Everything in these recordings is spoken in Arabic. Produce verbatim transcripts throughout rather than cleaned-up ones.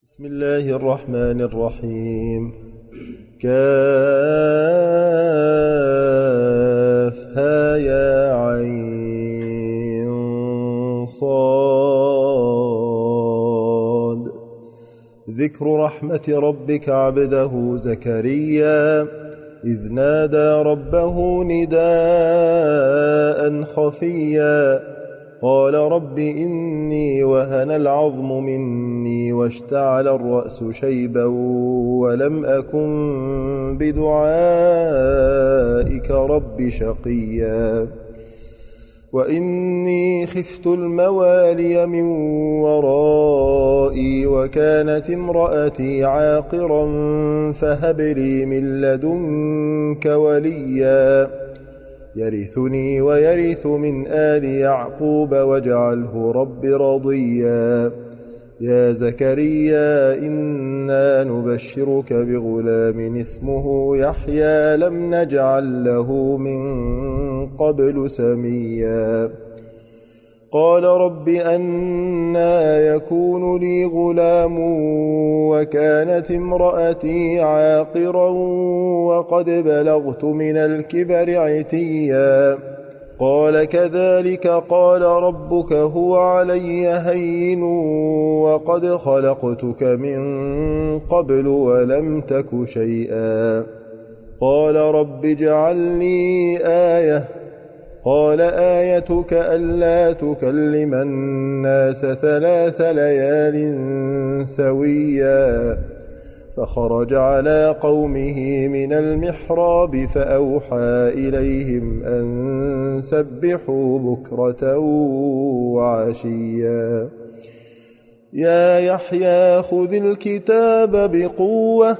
بسم الله الرحمن الرحيم. كافها يا عين صاد. ذكر رحمة ربك عبده زكريا إذ نادى ربه نداء خفيا قال رب إني وهن العظم مني واشتعل الرأس شيبا ولم أكن بدعائك رب شقيا وإني خفت الموالي من ورائي وكانت امرأتي عاقرا فهب لي من لدنك وليا يرثني ويرث من آل يعقوب واجعله رب رضيا. يا زكريا إنا نبشرك بغلام اسمه يحيى لم نجعل له من قبل سميا. قال رب أنى يكون لي غلام وكانت امرأتي عاقرا وقد بلغت من الكبر عتيا. قال كذلك قال ربك هو علي هين وقد خلقتك من قبل ولم تك شيئا. قال رب اجعل لي آية. قال آيتك ألا تكلم الناس ثلاث ليال سويا. فخرج على قومه من المحراب فأوحى إليهم أن سبحوا بكرة وعشيا. يا يحيى خذ الكتاب بقوة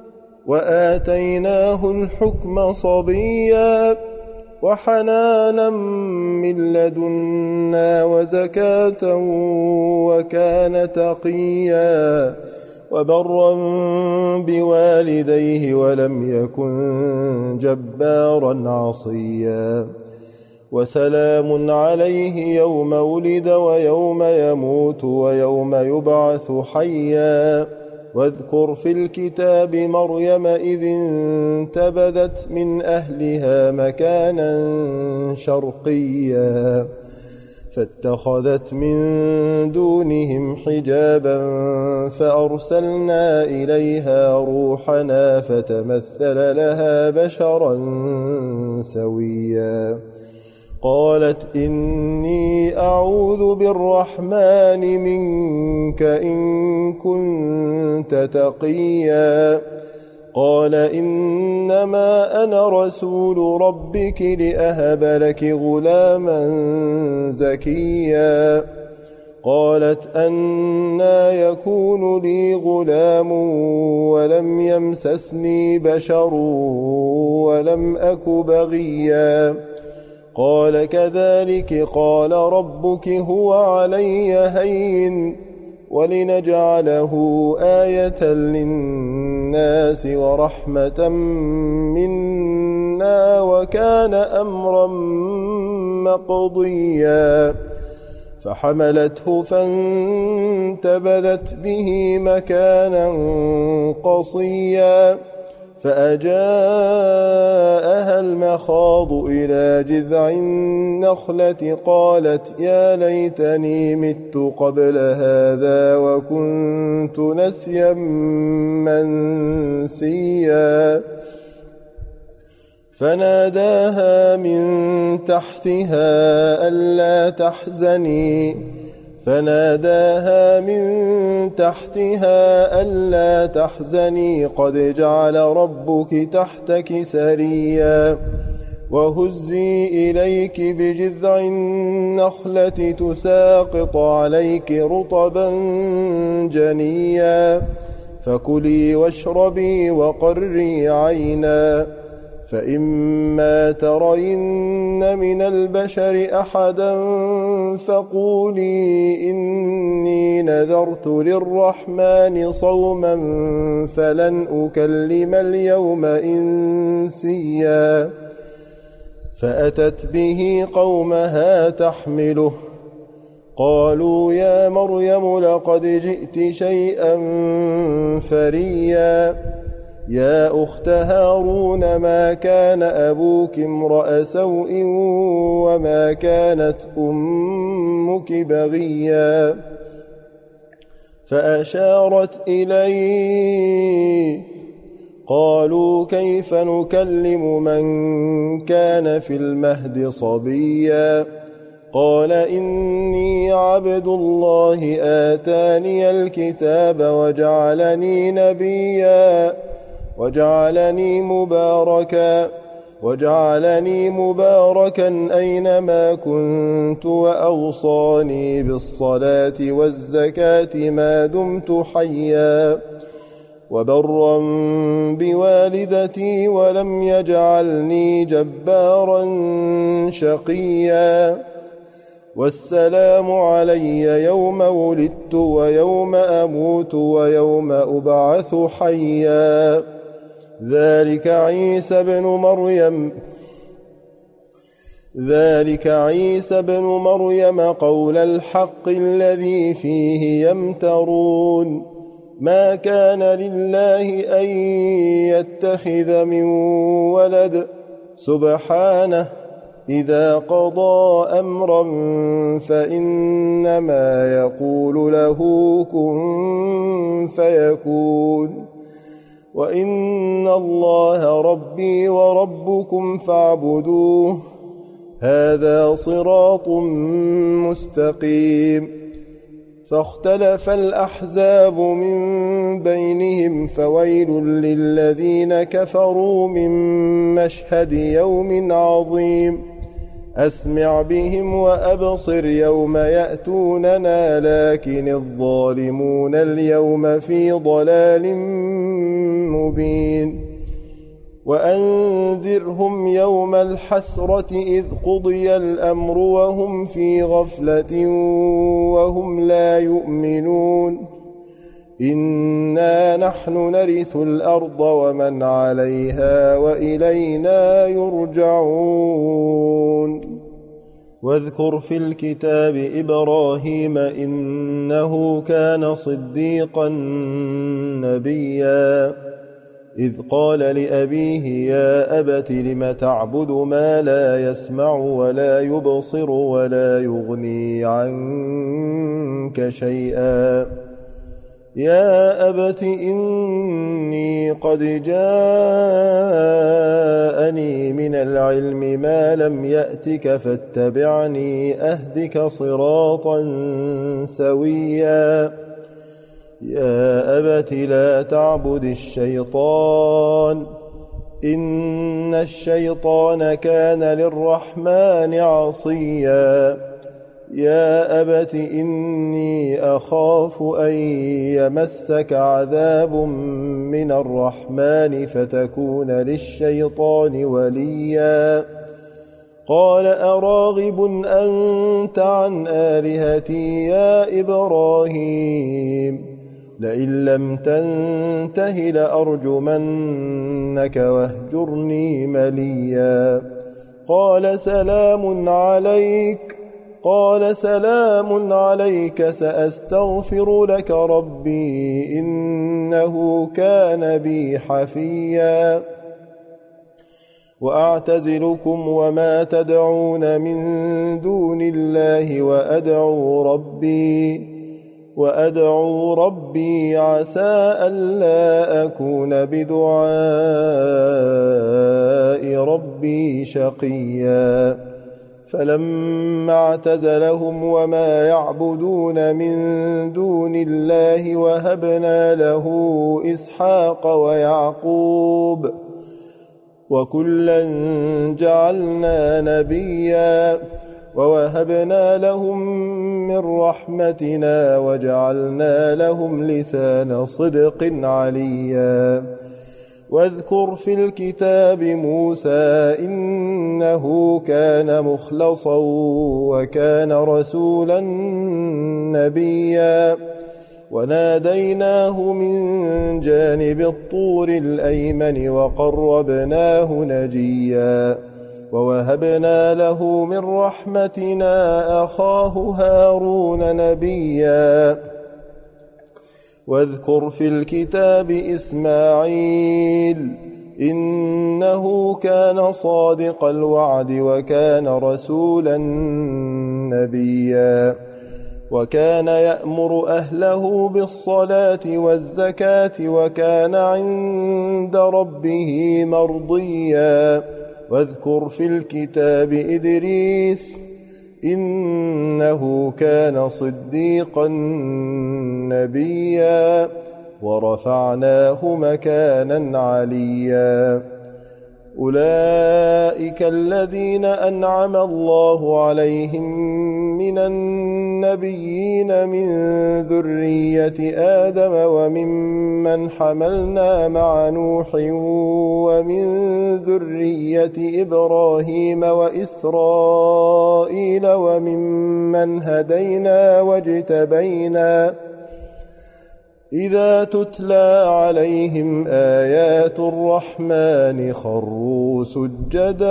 وآتيناه الحكم صبيا وحنانا من لدنا وزكاة وكان تقيا وبرا بوالديه ولم يكن جبارا عصيا. وسلام عليه يوم ولد ويوم يموت ويوم يبعث حيا. واذكر في الكتاب مريم إذ انتبذت من أهلها مكانا شرقيا فاتخذت من دونهم حجابا فأرسلنا إليها روحنا فتمثل لها بشرا سويا. قالت إني أعوذ بالرحمن منك إن كنت تقيا. قال إنما أنا رسول ربك لأهب لك غلاما زكيا. قالت أنى يكون لي غلام ولم يمسسني بشر ولم أك بغيا. قال كذلك قال ربك هو علي هين ولنجعله آية للناس ورحمة منا وكان أمرا مقضيا. فحملته فانتبذت به مكانا قصيا فأجاءها المخاض إلى جذع النخلة قالت يا ليتني مت قبل هذا وكنت نسيا منسيا. فناداها من تحتها ألا تحزني فناداها من تحتها ألا تحزني قد جعل ربك تحتك سريا. وهزي إليك بجذع النخلة تساقط عليك رطبا جنيا. فكلي واشربي وقري عينا فإما ترين من البشر أحدا فقولي إني نذرت للرحمن صوما فلن أكلم اليوم إنسيا. فأتت به قومها تحمله قالوا يا مريم لقد جئت شيئا فريا يا أخت هارون ما كان أبوك امرأ سوء وما كانت أمك بغيا فأشارت إليه قالوا كيف نكلم من كان في المهد صبيا قال إني عبد الله آتاني الكتاب وجعلني نبيا وجعلني مباركا وجعلني مباركا أينما كنت وأوصاني بالصلاة والزكاة ما دمت حيا وبرا بوالدتي ولم يجعلني جبارا شقيا والسلام علي يوم ولدت ويوم أموت ويوم أبعث حيا ذلك عيسى بن مريم ذلك عيسى بن مريم قول الحق الذي فيه يمترون ما كان لله أن يتخذ من ولد سبحانه إذا قضى أمرا فإنما يقول له كن فيكون وإن الله ربي وربكم فاعبدوه هذا صراط مستقيم فاختلف الأحزاب من بينهم فويل للذين كفروا من مشهد يوم عظيم أسمع بهم وأبصر يوم يأتوننا لكن الظالمون اليوم في ضلال مبين وأنذرهم يوم الحسرة إذ قضي الأمر وهم في غفلة وهم لا يؤمنون إنا نحن نرث الأرض ومن عليها وإلينا يرجعون واذكر في الكتاب إبراهيم إنه كان صديقا نبيا إذ قال لأبيه يا أبت لم تعبد ما لا يسمع ولا يبصر ولا يغني عنك شيئا يا أبت إني قد جاءني من العلم ما لم يأتك فاتبعني أهدك صراطا سويا يا أبت لا تعبد الشيطان إن الشيطان كان للرحمن عصيا يا أبت إني أخاف أن يمسك عذاب من الرحمن فتكون للشيطان وليا قال أراغب أنت عن آلهتي يا إبراهيم لئن لم تنته لأرجمنك واهجرني مليا قال سلام عليك قال سلام عليك سأستغفر لك ربي إنه كان بي حفيا وأعتزلكم وما تدعون من دون الله وأدعو ربي وأدعو ربي عسى ألا أكون بدعاء ربي شقيا فلما اعتزلهم وما يعبدون من دون الله وهبنا له إسحاق ويعقوب وكلا جعلنا نبيا ووهبنا لهم من رحمتنا وجعلنا لهم لسان صدق عليا واذكر في الكتاب موسى إنه كان مخلصا وكان رسولا نبيا وناديناه من جانب الطور الأيمن وقربناه نجيا ووهبنا له من رحمتنا أخاه هارون نبيا واذكر في الكتاب إسماعيل إنه كان صادق الوعد وكان رسولا نبيا وكان يأمر أهله بالصلاة والزكاة وكان عند ربه مرضيا واذكر في الكتاب إدريس إنه كان صديقا نبيا ورفعناه مكانا عليا أولئك الذين أنعم الله عليهم من النبيين من ذرية آدم وممن حملنا مع نوح ومن ذرية إبراهيم وإسرائيل وممن هدينا واجتبينا إذا تتلى عليهم آيات الرحمن خروا سجدا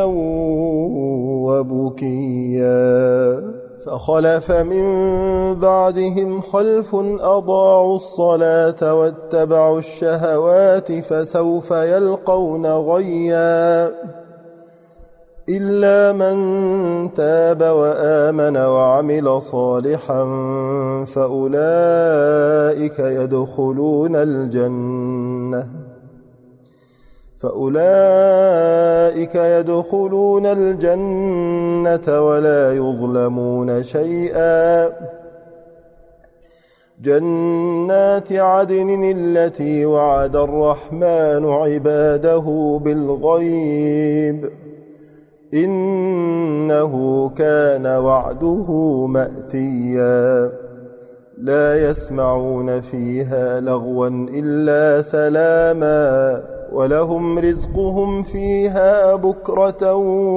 وبكيا فخلف من بعدهم خلف أضاعوا الصلاة واتبعوا الشهوات فسوف يلقون غيا إلا من تاب وآمن وعمل صالحا فأولئك يدخلون الجنة فأولئك يدخلون الجنة ولا يظلمون شيئا جنات عدن التي وعد الرحمن عباده بالغيب إنه كان وعده مأتيا لا يسمعون فيها لغوا إلا سلاما ولهم رزقهم فيها بكرة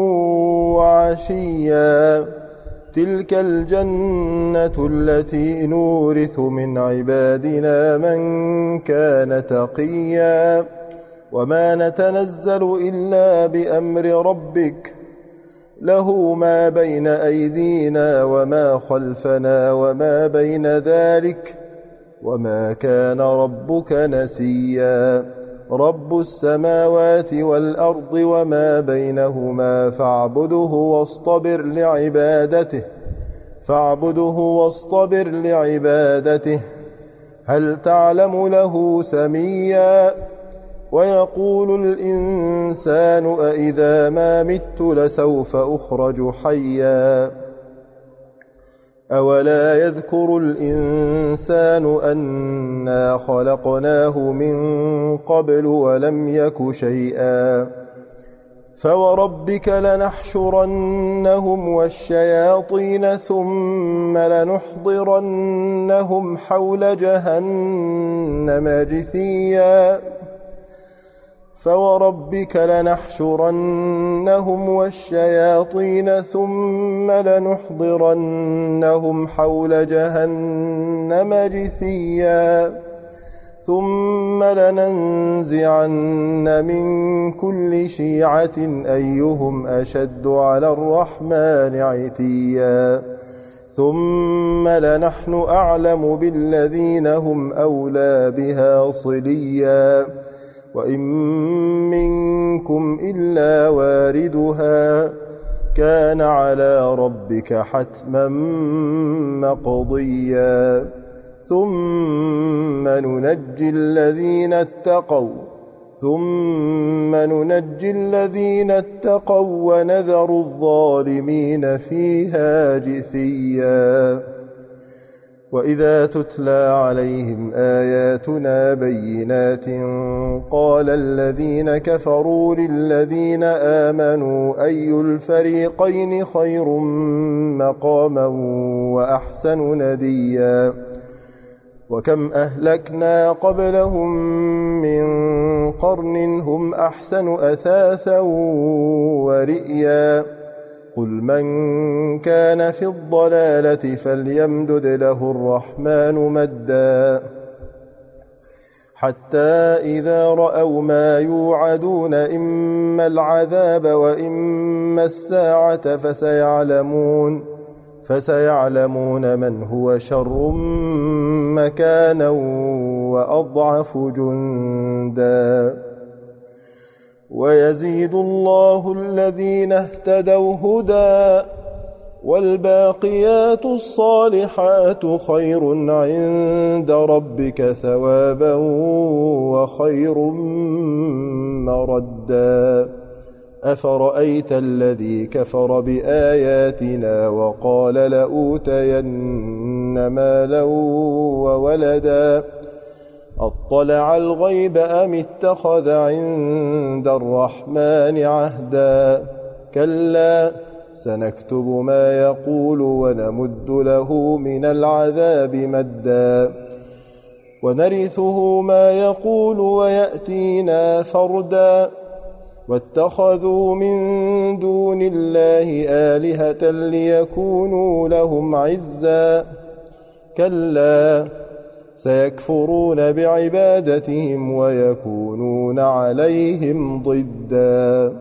وعشيا تلك الجنة التي نورث من عبادنا من كان تقيا وما نتنزل إلا بأمر ربك له ما بين أيدينا وما خلفنا وما بين ذلك وما كان ربك نسيا رب السماوات والأرض وما بينهما فاعبده واصطبر لعبادته فاعبده واصطبر لعبادته هل تعلم له سميا ويقول الإنسان أإذا ما مت لسوف أخرج حيا أولا يذكر الإنسان أنا خلقناه من قبل ولم يك شيئا فوربك لنحشرنهم والشياطين ثم لنحضرنهم حول جهنم جثيا فوربك لنحشرنهم والشياطين ثم لنحضرنهم حول جهنم جثيا ثم لننزعن من كل شيعة أيهم أشد على الرحمن عتيا ثم لنحن أعلم بالذين هم أولى بها صليا وإن منكم إلا واردها كان على ربك حتما مقضيا ثم ننجي الذين اتقوا ثم ننجي الذين اتقوا ونذر الظالمين فيها جثيا وإذا تتلى عليهم آياتنا بينات قال الذين كفروا للذين آمنوا أي الفريقين خير مقاما وأحسن نديا وكم أهلكنا قبلهم من قرن هم أحسن أثاثا ورئيا قل من كان في الضلالة فليمدد له الرحمن مدا حتى إذا رأوا ما يوعدون إما العذاب وإما الساعة فسيعلمون فسيعلمون من هو شر مكانا وأضعف جندا. ويزيد الله الذين اهتدوا هدى والباقيات الصالحات خير عند ربك ثوابا وخير مردا. أفرأيت الذي كفر بآياتنا وقال لأوتين مالا وولدا أطلع الغيب أم اتخذ عند الرحمن عهدا كلا سنكتب ما يقول ونمد له من العذاب مدا ونرثه ما يقول ويأتينا فردا واتخذوا من دون الله آلهة ليكونوا لهم عزا كلا سيكفرون بعبادتهم ويكونون عليهم ضدا.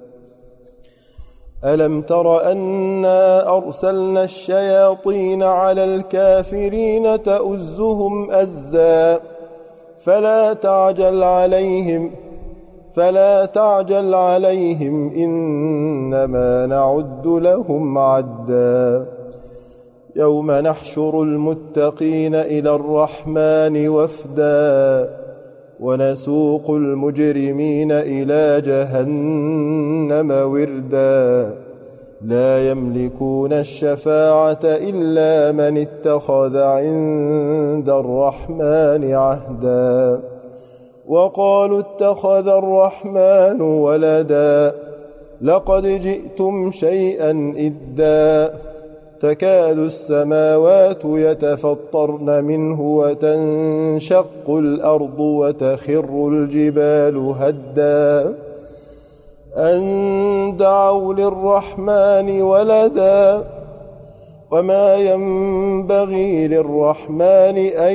ألم تر أنا أرسلنا الشياطين على الكافرين تؤزهم أزا فلا تعجل عليهم فلا تعجل عليهم إنما نعد لهم عدا. يوم نحشر المتقين إلى الرحمن وفدا ونسوق المجرمين إلى جهنم وردا لا يملكون الشفاعة إلا من اتخذ عند الرحمن عهدا وقالوا اتخذ الرحمن ولدا لقد جئتم شيئا إدا تكاد السماوات يتفطرن منه وتنشق الأرض وتخر الجبال هدا أن دعوا للرحمن ولدا وما ينبغي للرحمن أن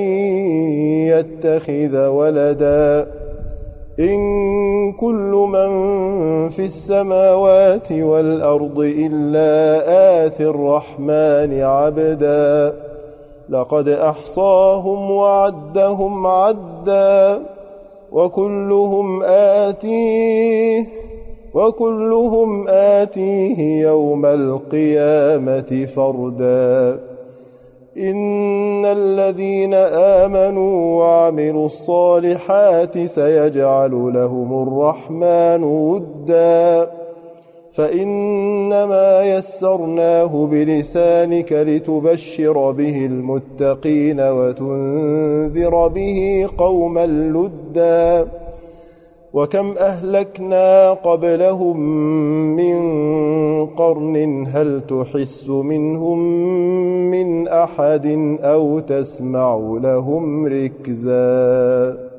يتخذ ولدا إن كل من في السماوات والأرض إلا آتي الرحمن عبدا لقد أحصاهم وعدهم عدا وكلهم آتيه وكلهم آتيه يوم القيامة فردا. إن الذين آمنوا وعملوا الصالحات سيجعل لهم الرحمن ودا فإنما يسرناه بلسانك لتبشر به المتقين وتنذر به قوما لدا وكم أهلكنا قبلهم من قرن هل تحس منهم من أحد أو تسمع لهم ركزا.